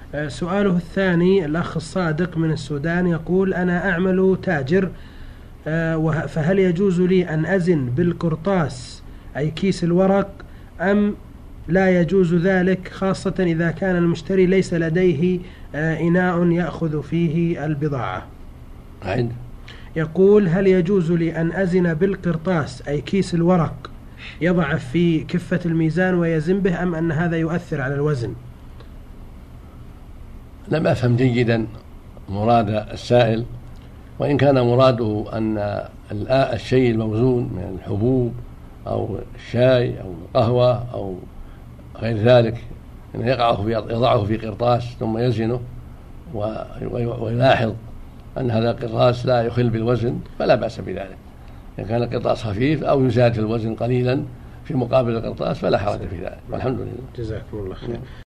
سؤاله الثاني، الأخ الصادق من السودان يقول: أنا أعمل تاجر، فهل يجوز لي أن أزن بالقرطاس أي كيس الورق أم لا يجوز ذلك، خاصة إذا كان المشتري ليس لديه إناء يأخذ فيه البضاعة؟ يقول: هل يجوز لي أن أزن بالقرطاس أي كيس الورق يضع في كفة الميزان ويزن به، أم أن هذا يؤثر على الوزن؟ لم أفهم جيدا مراد السائل، وإن كان مراده أن الشيء الموزون من الحبوب أو الشاي أو القهوة أو غير ذلك أنه يضعه في قرطاس ثم يزنه ويلاحظ أن هذا القرطاس لا يخل بالوزن فلا بأس بذلك. إن كان القرطاس خفيف أو يزاد في الوزن قليلا في مقابل القرطاس فلا حرج في ذلك، والحمد لله. جزاكم الله خير.